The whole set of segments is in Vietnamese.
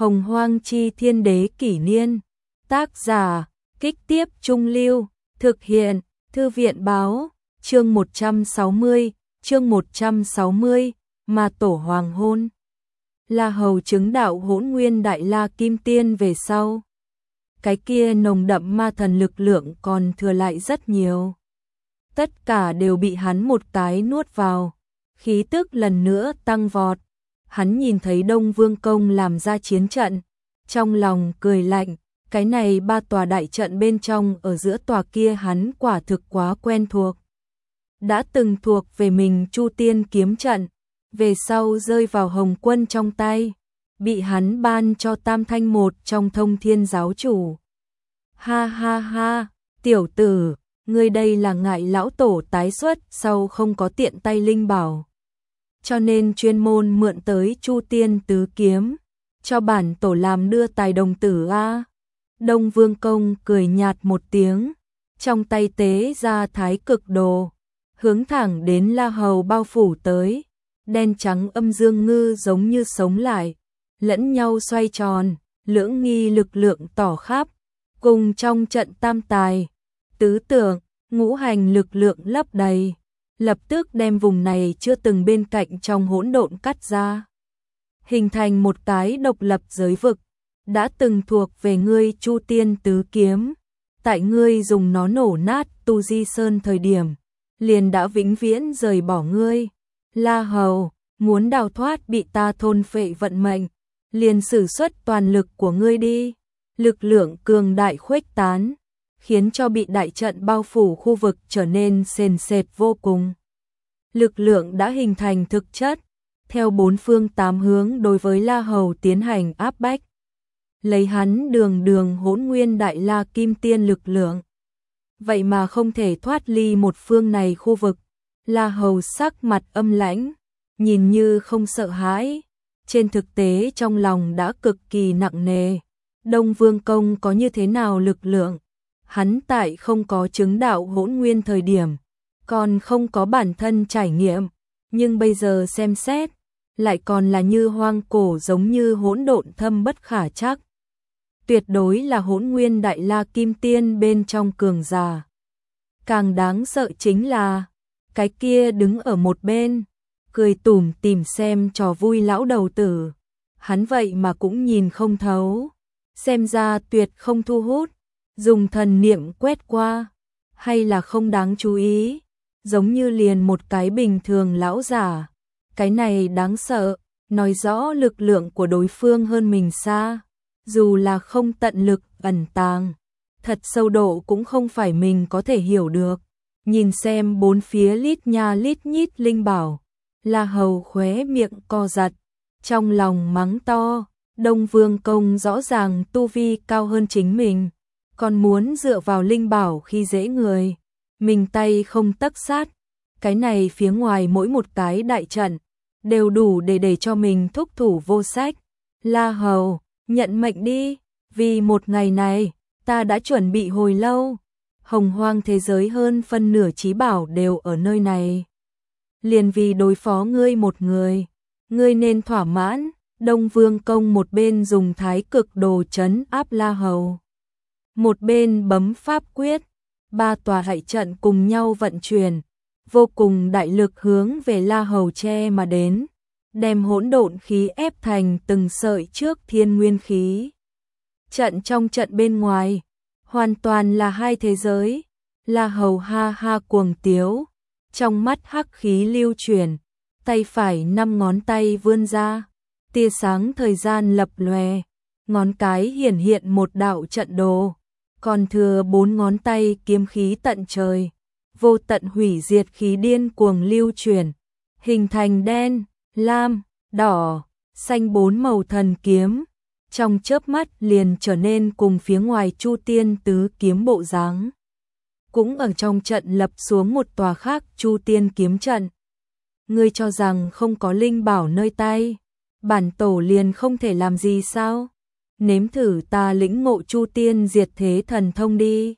Hồng Hoang Chi Thiên Đế Kỷ Niên. Tác giả, Kích Tiếp Trung Lưu. Thực hiện, Thư viện Báo. Chương 160, Ma Tổ Hoàng Hôn. La Hầu chứng đạo Hỗn Nguyên Đại La Kim Tiên về sau. Cái kia nồng đậm ma thần lực lượng còn thừa lại rất nhiều. Tất cả đều bị hắn một cái nuốt vào. Khí tức lần nữa tăng vọt. Hắn nhìn thấy Đông Vương Công làm ra chiến trận. Trong lòng cười lạnh. Cái này ba tòa đại trận bên trong ở giữa tòa kia hắn quả thực quá quen thuộc. Đã từng thuộc về mình Chu Tiên kiếm trận. Về sau rơi vào Hồng Quân trong tay. Bị hắn ban cho Tam Thanh một trong Thông Thiên giáo chủ. Ha ha ha, tiểu tử, ngươi đây là ngại lão tổ tái xuất sau không có tiện tay linh bảo. Cho nên chuyên môn mượn tới Chu Tiên tứ kiếm, cho bản tổ làm đưa tài đồng tử a. Đông Vương Công cười nhạt một tiếng, trong tay tế ra Thái Cực Đồ, hướng thẳng đến La Hầu bao phủ tới, đen trắng âm dương ngư giống như sống lại, lẫn nhau xoay tròn, lưỡng nghi lực lượng tỏ khắp. Cùng trong trận tam tài, tứ tượng, ngũ hành lực lượng lấp đầy, lập tức đem vùng này chưa từng bên cạnh trong hỗn độn cắt ra. Hình thành một cái độc lập giới vực, đã từng thuộc về ngươi Chu Tiên tứ kiếm, tại ngươi dùng nó nổ nát Tu Di Sơn thời điểm, liền đã vĩnh viễn rời bỏ ngươi. La Hầu, muốn đào thoát bị ta thôn phệ vận mệnh, liền sử xuất toàn lực của ngươi đi. Lực lượng cường đại khuếch tán, khiến cho bị đại trận bao phủ khu vực trở nên sền sệt vô cùng. Lực lượng đã hình thành thực chất, theo bốn phương tám hướng đối với La Hầu tiến hành áp bách. Lấy hắn đường Hỗn Nguyên Đại La Kim Tiên lực lượng. Vậy mà không thể thoát ly một phương này khu vực. La Hầu sắc mặt âm lãnh, nhìn như không sợ hãi, trên thực tế trong lòng đã cực kỳ nặng nề. Đông Vương Công có như thế nào lực lượng? Hắn tại không có chứng đạo Hỗn Nguyên thời điểm, còn không có bản thân trải nghiệm, nhưng bây giờ xem xét, lại còn là như hoang cổ giống như hỗn độn thâm bất khả trắc. Tuyệt đối là Hỗn Nguyên Đại La Kim Tiên bên trong cường giả. Càng đáng sợ chính là, cái kia đứng ở một bên, cười tủm tỉm xem trò vui lão đầu tử. Hắn vậy mà cũng nhìn không thấu. Xem ra tuyệt không thu hút, dùng thần niệm quét qua, hay là không đáng chú ý, giống như liền một cái bình thường lão giả. Cái này đáng sợ, nói rõ lực lượng của đối phương hơn mình xa, dù là không tận lực ẩn tàng, thật sâu độ cũng không phải mình có thể hiểu được. Nhìn xem bốn phía lít nha lít nhít linh bảo, La Hầu khóe miệng co giật, trong lòng mắng to. Đông Vương Công rõ ràng tu vi cao hơn chính mình, còn muốn dựa vào linh bảo khi dễ người, mình tay không tấc sát, cái này phía ngoài mỗi một cái đại trận, đều đủ để cho mình thúc thủ vô sách. La Hầu, nhận mệnh đi, vì một ngày này, ta đã chuẩn bị hồi lâu, Hồng Hoang thế giới hơn phân nửa chí bảo đều ở nơi này. Liền vì đối phó ngươi một người, ngươi nên thỏa mãn. Đông Vương Công một bên dùng Thái Cực Đồ trấn áp La Hầu, một bên bấm pháp quyết, ba tòa đại trận cùng nhau vận chuyển, vô cùng đại lực hướng về La Hầu che mà đến, đem hỗn độn khí ép thành từng sợi trước thiên nguyên khí. Trận trong trận bên ngoài, hoàn toàn là hai thế giới. La Hầu ha ha cuồng tiếu, trong mắt hắc khí lưu chuyển, tay phải 5 ngón tay vươn ra. Tia sáng thời gian lập lòe, ngón cái hiển hiện một đạo trận đồ, còn thừa 4 ngón tay kiếm khí tận trời, vô tận hủy diệt khí điên cuồng lưu chuyển, hình thành đen, lam, đỏ, xanh 4 màu thần kiếm, trong chớp mắt liền trở nên cùng phía ngoài Chu Tiên tứ kiếm bộ dáng. Cũng ở trong trận lập xuống một tòa khác Chu Tiên kiếm trận. Ngươi cho rằng không có linh bảo nơi tay, bản tổ liền không thể làm gì sao? Nếm thử ta lĩnh ngộ Chu Tiên diệt thế thần thông đi.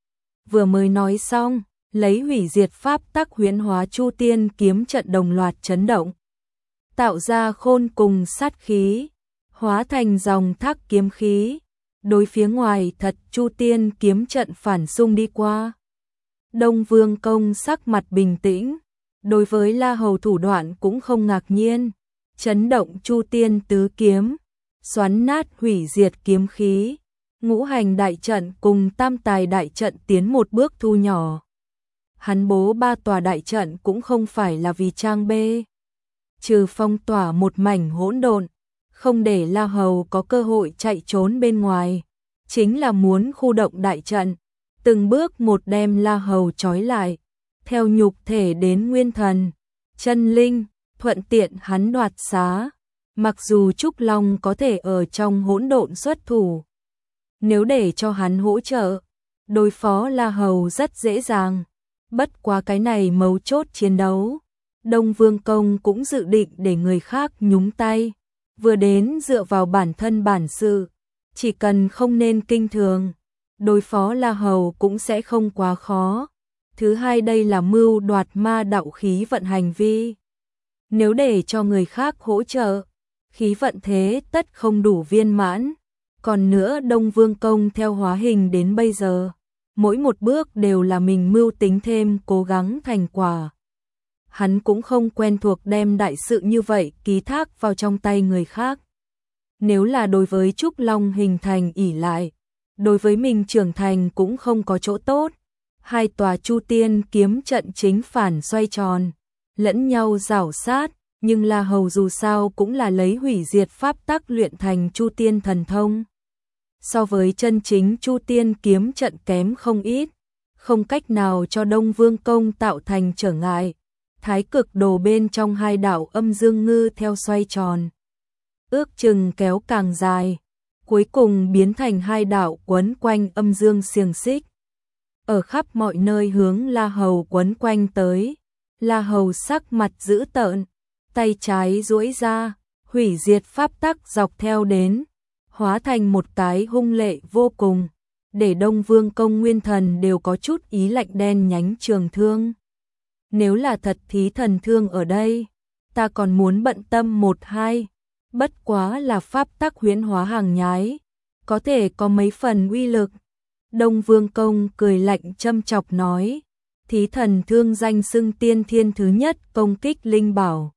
Vừa mới nói xong, lấy hủy diệt pháp tắc huyễn hóa Chu Tiên kiếm trận đồng loạt chấn động, tạo ra khôn cùng sát khí. hóa thành dòng thác kiếm khí, đối phía ngoài thật Chu Tiên kiếm trận phản xung đi qua. Đông Vương Công sắc mặt bình tĩnh, đối với La Hầu thủ đoạn cũng không ngạc nhiên, chấn động Chu Tiên tứ kiếm, xoắn nát hủy diệt kiếm khí, ngũ hành đại trận cùng tam tài đại trận tiến một bước thu nhỏ. Hắn bố 3 tòa đại trận cũng không phải là vì trang bê, trừ phong tỏa một mảnh hỗn độn, không để La Hầu có cơ hội chạy trốn bên ngoài, chính là muốn khu động đại trận, từng bước một đem La Hầu trói lại, theo nhục thể đến nguyên thần, chân linh, thuận tiện hắn đoạt xá. Mặc dù Trúc Long có thể ở trong hỗn độn xuất thủ, nếu để cho hắn hỗ trợ, đối phó La Hầu rất dễ dàng. Bất quá cái này mấu chốt chiến đấu, Đông Vương Công cũng dự định để người khác nhúng tay, vừa đến dựa vào bản thân bản sự, chỉ cần không nên kinh thường, đối phó La Hầu cũng sẽ không quá khó. Thứ hai, đây là mưu đoạt ma đạo khí vận hành vi. Nếu để cho người khác hỗ trợ, khí vận thế tất không đủ viên mãn. Còn nữa, Đông Vương Công theo hóa hình đến bây giờ, mỗi một bước đều là mình mưu tính thêm cố gắng thành quả. Hắn cũng không quen thuộc đem đại sự như vậy ký thác vào trong tay người khác. Nếu là đối với Trúc Long hình thành ỷ lại, đối với mình trưởng thành cũng không có chỗ tốt. 2 tòa Chu Tiên kiếm trận chính phản xoay tròn, lẫn nhau rảo sát, nhưng La Hầu dù sao cũng là lấy hủy diệt pháp tắc luyện thành Chu Tiên thần thông. So với chân chính Chu Tiên kiếm trận kém không ít, không cách nào cho Đông Vương Công tạo thành trở ngại. Thái cực đồ bên trong 2 đạo âm dương ngư theo xoay tròn, ước chừng kéo càng dài, cuối cùng biến thành 2 đạo quấn quanh âm dương xiềng xích, ở khắp mọi nơi hướng La Hầu quấn quanh tới. La Hầu sắc mặt dữ tợn, tay trái duỗi ra, hủy diệt pháp tắc dọc theo đến, hóa thành một cái hung lệ vô cùng, để Đông Vương Công nguyên thần đều có chút ý lạnh đen nhánh trường thương. Nếu là thật thí thần thương ở đây, ta còn muốn bận tâm 1-2, bất quá là pháp tắc huyễn hóa hàng nhái, có thể có mấy phần uy lực. Đông Vương Công cười lạnh châm chọc nói, thí thần thương danh xưng tiên thiên thứ nhất công kích linh bảo,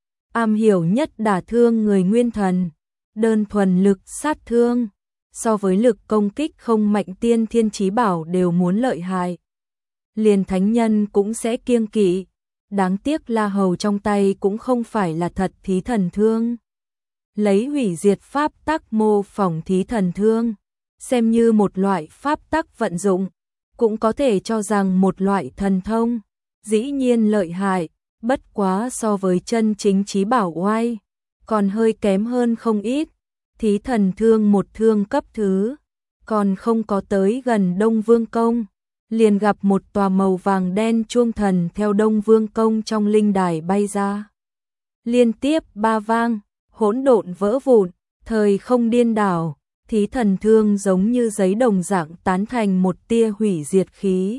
am hiểu nhất đả thương người nguyên thần, đơn thuần lực sát thương, so với lực công kích không mạnh tiên thiên chí bảo đều muốn lợi hại. Liền thánh nhân cũng sẽ kiêng kỵ, đáng tiếc La Hầu trong tay cũng không phải là thật thí thần thương. Lấy hủy diệt pháp tắc mô phỏng thí thần thương, xem như một loại pháp tắc vận dụng, cũng có thể cho rằng một loại thần thông, dĩ nhiên lợi hại, bất quá so với chân chính chí bảo oai, còn hơi kém hơn không ít. Thí thần thương một thương cấp thứ, còn không có tới gần Đông Vương Công, liền gặp một tòa màu vàng đen chuông thần theo Đông Vương Công trong linh đài bay ra. Liên tiếp 3 vang, hỗn độn vỡ vụn, thời không điên đảo, thí thần thương giống như giấy đồng dạng tán thành một tia hủy diệt khí.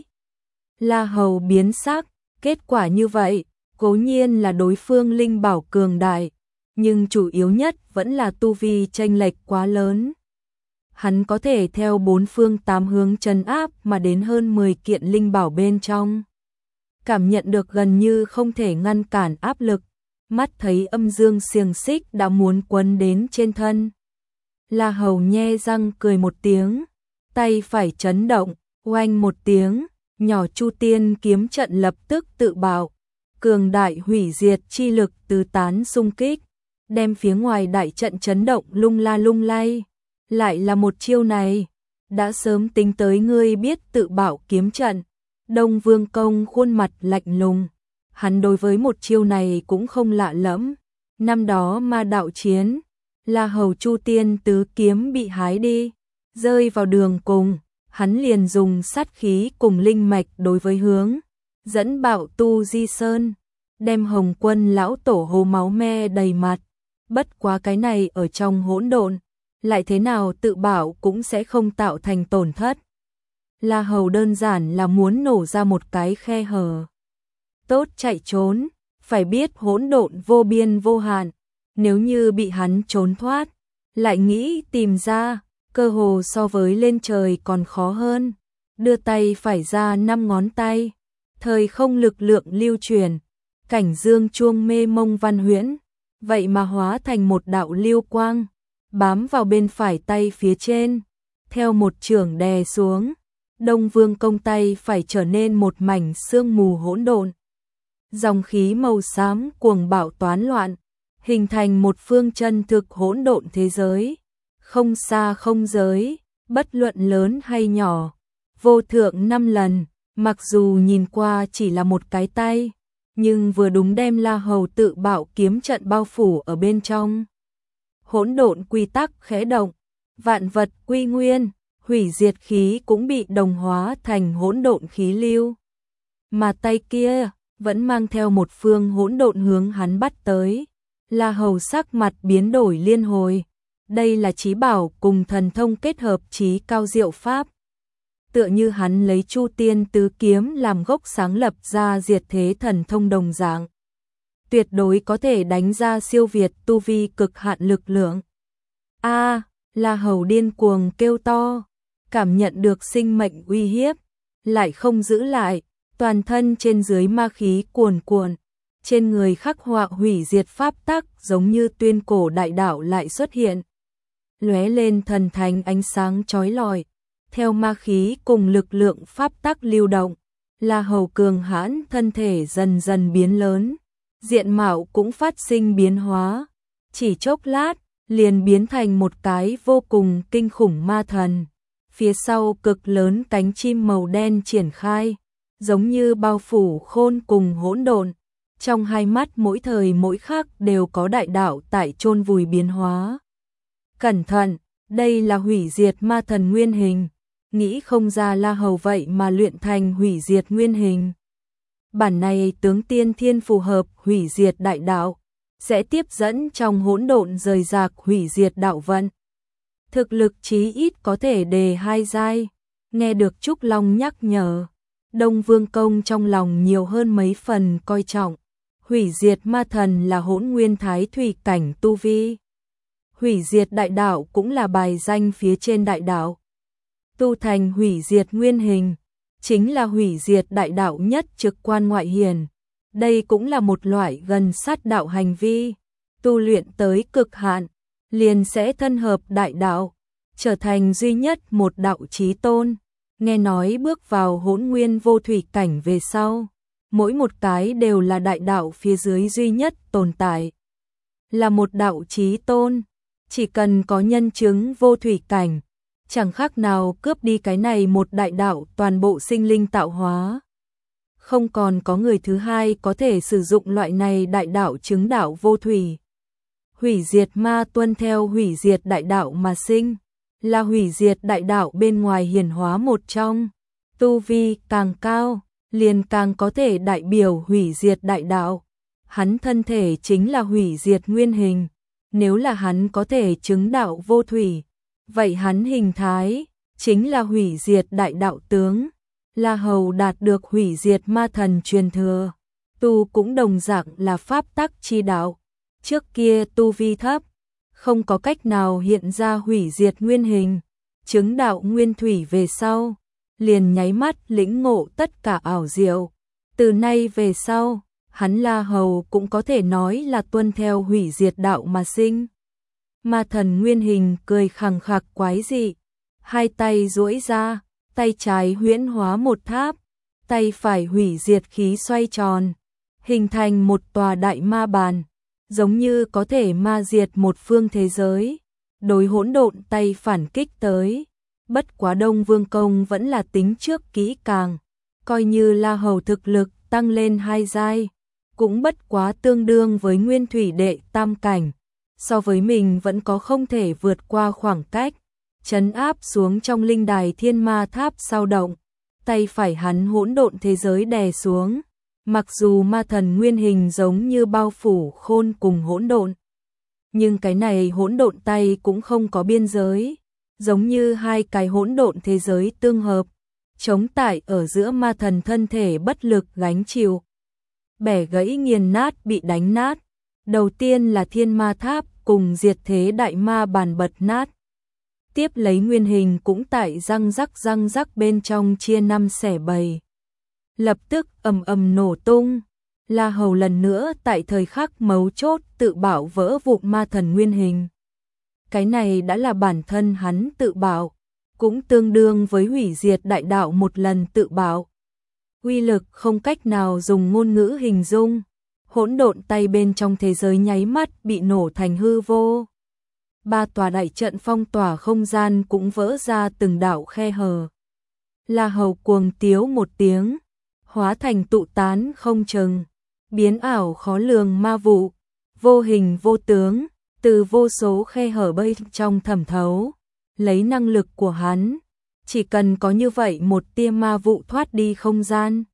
La Hầu biến sắc, kết quả như vậy, cố nhiên là đối phương linh bảo cường đại, nhưng chủ yếu nhất vẫn là tu vi chênh lệch quá lớn. Hắn có thể theo 4 phương 8 hướng trấn áp mà đến hơn 10 kiện linh bảo bên trong. Cảm nhận được gần như không thể ngăn cản áp lực, mắt thấy âm dương xiềng xích đã muốn quấn đến trên thân. La Hầu nhe răng cười một tiếng, tay phải chấn động, oanh một tiếng, nhỏ Chu Tiên kiếm trận lập tức tự bạo, cường đại hủy diệt chi lực tứ tán xung kích, đem phía ngoài đại trận chấn động lung la lung lay. Lại là một chiêu này, đã sớm tính tới ngươi biết tự bạo kiếm trận. Đông Vương Công khuôn mặt lạnh lùng, hắn đối với một chiêu này cũng không lạ lẫm. Năm đó ma đạo chiến, La Hầu Chu Tiên tứ kiếm bị hái đi, rơi vào đường cùng, hắn liền dùng sát khí cùng linh mạch đối với hướng, dẫn bạo tu di sơn, đem Hồng Quân lão tổ hô máu me đầy mặt. Bất quá cái này ở trong hỗn độn, lại thế nào tự bảo cũng sẽ không tạo thành tổn thất. La Hầu đơn giản là muốn nổ ra một cái khe hở. Tốt chạy trốn, phải biết hỗn độn vô biên vô hạn, nếu như bị hắn trốn thoát, lại nghĩ tìm ra, cơ hồ so với lên trời còn khó hơn. Đưa tay phải ra 5 ngón tay, thời không lực lượng lưu truyền, cảnh dương chuông mê mông văn huyễn, vậy mà hóa thành một đạo lưu quang, bám vào bên phải tay phía trên, theo một chưởng đè xuống, Đông Vương Công tay phải trở nên một mảnh sương mù hỗn độn. Dòng khí màu xám cuồng bạo toán loạn, hình thành một phương chân thực hỗn độn thế giới, không xa không giới, bất luận lớn hay nhỏ, vô thượng 5 lần, mặc dù nhìn qua chỉ là một cái tay, nhưng vừa đúng đem La Hầu tự bạo kiếm trận bao phủ ở bên trong. Hỗn độn quy tắc khẽ động, vạn vật quy nguyên, hủy diệt khí cũng bị đồng hóa thành hỗn độn khí lưu. Mà tay kia vẫn mang theo một phương hỗn độn hướng hắn bắt tới. La Hầu sắc mặt biến đổi liên hồi. Đây là chí bảo cùng thần thông kết hợp chí cao diệu pháp. Tựa như hắn lấy Chu Tiên Tứ Kiếm làm gốc sáng lập ra diệt thế thần thông đồng dạng. Tuyệt đối có thể đánh ra siêu việt tu vi cực hạn lực lượng. La Hầu điên cuồng kêu to, cảm nhận được sinh mệnh uy hiếp, lại không giữ lại, toàn thân trên dưới ma khí cuồn cuộn, trên người khắc họa hủy diệt pháp tắc giống như tuyên cổ đại đạo lại xuất hiện. Lóe lên thần thánh ánh sáng chói lọi, theo ma khí cùng lực lượng pháp tắc lưu động, La Hầu cường hãn thân thể dần dần biến lớn, diện mạo cũng phát sinh biến hóa, chỉ chốc lát liền biến thành một cái vô cùng kinh khủng ma thần. Phía sau cực lớn cánh chim màu đen triển khai, giống như bao phủ khôn cùng hỗn độn, trong hai mắt mỗi thời mỗi khắc đều có đại đạo tại chôn vùi biến hóa. Cẩn thận, đây là hủy diệt ma thần nguyên hình, nghĩ không ra La Hầu vậy mà luyện thành hủy diệt nguyên hình. Bản này tướng tiên thiên phù hợp hủy diệt đại đạo, sẽ tiếp dẫn trong hỗn độn rời rạc hủy diệt đạo vận. Thực lực chí ít có thể đề 2 giai. Nghe được Trúc Long nhắc nhở, Đông Vương Công trong lòng nhiều hơn mấy phần coi trọng. Hủy diệt ma thần là hỗn nguyên thái thủy cảnh tu vi. Hủy diệt đại đạo cũng là bài danh phía trên đại đạo. Tu thành hủy diệt nguyên hình, chính là hủy diệt đại đạo nhất trực quan ngoại hiển. Đây cũng là một loại gần sát đạo hành vi. Tu luyện tới cực hạn, liền sẽ thân hợp đại đạo, trở thành duy nhất một đạo chí tôn. Nghe nói bước vào hỗn nguyên vô thủy cảnh về sau, mỗi một cái đều là đại đạo phía dưới duy nhất tồn tại. Là một đạo chí tôn, chỉ cần có nhân chứng vô thủy cảnh, chẳng khác nào cướp đi cái này một đại đạo toàn bộ sinh linh tạo hóa. Không còn có người thứ hai có thể sử dụng loại này đại đạo chứng đạo vô thủy. Hủy diệt ma tuân theo hủy diệt đại đạo mà sinh, là hủy diệt đại đạo bên ngoài hiển hóa một trong. Tu vi càng cao, liền càng có thể đại biểu hủy diệt đại đạo. Hắn thân thể chính là hủy diệt nguyên hình. Nếu là hắn có thể chứng đạo vô thủy, vậy hắn hình thái chính là hủy diệt đại đạo tướng. La Hầu đạt được hủy diệt ma thần truyền thừa, tu cũng đồng dạng là pháp tắc chi đạo. Trước kia tu vi thấp, không có cách nào hiện ra hủy diệt nguyên hình, chứng đạo nguyên thủy về sau, liền nháy mắt lĩnh ngộ tất cả ảo diệu. Từ nay về sau, hắn La Hầu cũng có thể nói là tuân theo hủy diệt đạo mà sinh. Ma thần nguyên hình cười khằng khặc quái dị, hai tay duỗi ra, tay trái huyễn hóa một tháp, tay phải hủy diệt khí xoay tròn, hình thành một tòa đại ma bàn, giống như có thể ma diệt một phương thế giới. Đối hỗn độn tay phản kích tới, bất quá Đông Vương Công vẫn là tính trước kỹ càng, coi như La Hầu thực lực tăng lên 2 giai, cũng bất quá tương đương với nguyên thủy đệ tam cảnh, so với mình vẫn có không thể vượt qua khoảng cách. Trấn áp xuống trong linh đài thiên ma tháp sao động, tay phải hắn hỗn độn thế giới đè xuống, mặc dù ma thần nguyên hình giống như bao phủ khôn cùng hỗn độn, nhưng cái này hỗn độn tay cũng không có biên giới, giống như hai cái hỗn độn thế giới tương hợp, chống tại ở giữa ma thần thân thể bất lực gánh chịu. Bẻ gãy nghiền nát bị đánh nát, đầu tiên là thiên ma tháp cùng diệt thế đại ma bàn bật nát. Tiếp lấy nguyên hình cũng tại răng rắc bên trong chia năm xẻ bảy. Lập tức ầm ầm nổ tung. La Hầu lần nữa tại thời khắc mấu chốt tự bảo vỡ vụn ma thần nguyên hình. Cái này đã là bản thân hắn tự bảo, cũng tương đương với hủy diệt đại đạo một lần tự bảo. Uy lực không cách nào dùng ngôn ngữ hình dung, hỗn độn tay bên trong thế giới nháy mắt bị nổ thành hư vô. Ba tòa đại trận phong tỏa không gian cũng vỡ ra từng đạo khe hở. La Hầu cuồng tiếu một tiếng, hóa thành tụ tán không chừng, biến ảo khó lường ma vụ, vô hình vô tướng, từ vô số khe hở bên trong thẩm thấu, lấy năng lực của hắn, chỉ cần có như vậy một tia ma vụ thoát đi không gian,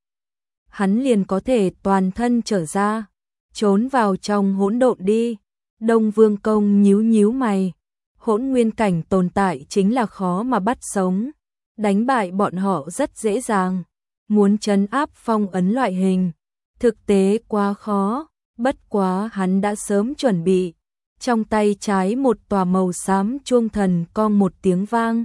hắn liền có thể toàn thân trở ra, trốn vào trong hỗn độn đi. Đông Vương Công nhíu mày, hỗn nguyên cảnh tồn tại chính là khó mà bắt sống, đánh bại bọn họ rất dễ dàng, muốn trấn áp phong ấn loại hình, thực tế quá khó, bất quá hắn đã sớm chuẩn bị, trong tay trái một tòa màu xám chuông thần cong một tiếng vang.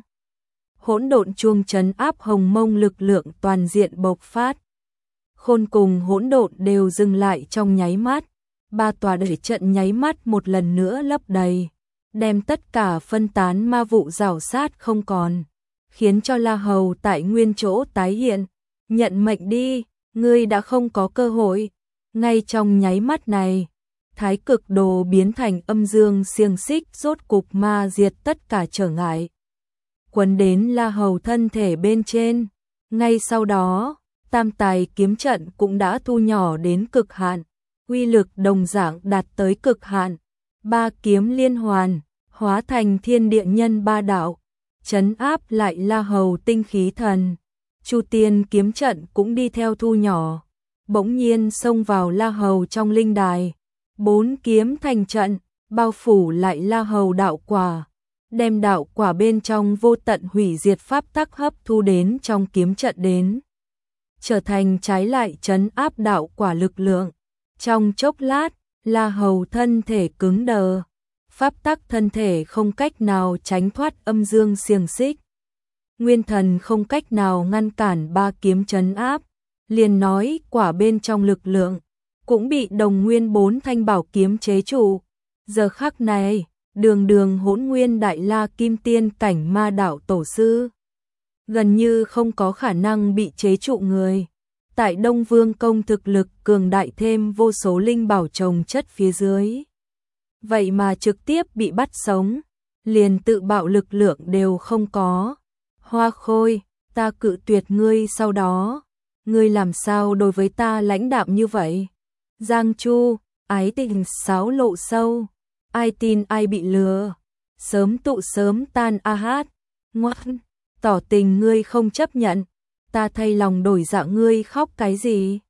Hỗn độn chuông trấn áp hồng mông lực lượng toàn diện bộc phát. Khôn cùng hỗn độn đều dừng lại trong nháy mắt, ba tòa đại trận nháy mắt một lần nữa lấp đầy, đem tất cả phân tán ma vụ rào sát không còn, khiến cho La Hầu tại nguyên chỗ tái hiện, nhận mệnh đi, ngươi đã không có cơ hội. Ngay trong nháy mắt này, thái cực đồ biến thành âm dương xiềng xích rốt cục ma diệt tất cả trở ngại, quấn đến La Hầu thân thể bên trên. Ngay sau đó, tam tài kiếm trận cũng đã thu nhỏ đến cực hạn, uy lực đồng dạng đạt tới cực hạn, ba kiếm liên hoàn, hóa thành thiên địa nhân ba đạo, trấn áp lại La Hầu tinh khí thần. Chu Tiên kiếm trận cũng đi theo thu nhỏ, bỗng nhiên xông vào La Hầu trong linh đài, bốn kiếm thành trận, bao phủ lại La Hầu đạo quả, đem đạo quả bên trong vô tận hủy diệt pháp tắc hấp thu đến trong kiếm trận đến, trở thành trái lại trấn áp đạo quả lực lượng. Trong chốc lát, La Hầu thân thể cứng đờ, pháp tắc thân thể không cách nào tránh thoát âm dương xiềng xích. Nguyên thần không cách nào ngăn cản ba kiếm trấn áp, liền nói quả bên trong lực lượng cũng bị đồng nguyên bốn thanh bảo kiếm chế trụ. Giờ khắc này, đường hỗn nguyên đại la kim tiên cảnh ma đạo tổ sư gần như không có khả năng bị chế trụ người. Tại Đông Vương Công thực lực cường đại thêm vô số linh bảo trồng chất phía dưới, vậy mà trực tiếp bị bắt sống, liền tự bạo lực lượng đều không có. Hoa Khôi, ta cự tuyệt ngươi, sau đó ngươi làm sao đối với ta lãnh đạm như vậy? Giang Chu, ái tình xáo lộ sâu, ai tin ai bị lừa, sớm tụ sớm tan a hát. Ngoan, tỏ tình ngươi không chấp nhận, ta thay lòng đổi dạ, ngươi khóc cái gì?